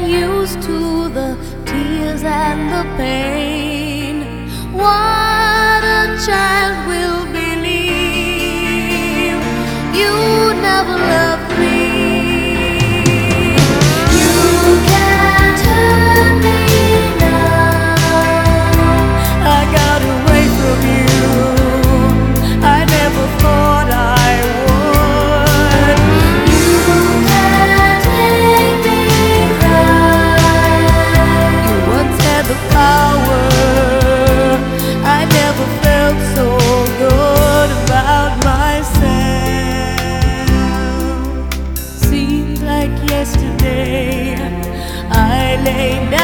used to the tears and the pain. What a child will believe you never loved me. You can't hurt me now. I got away from you. I never thought I would. You can't make me right. You once had the power. I never felt so good about myself. Seems like yesterday I lay down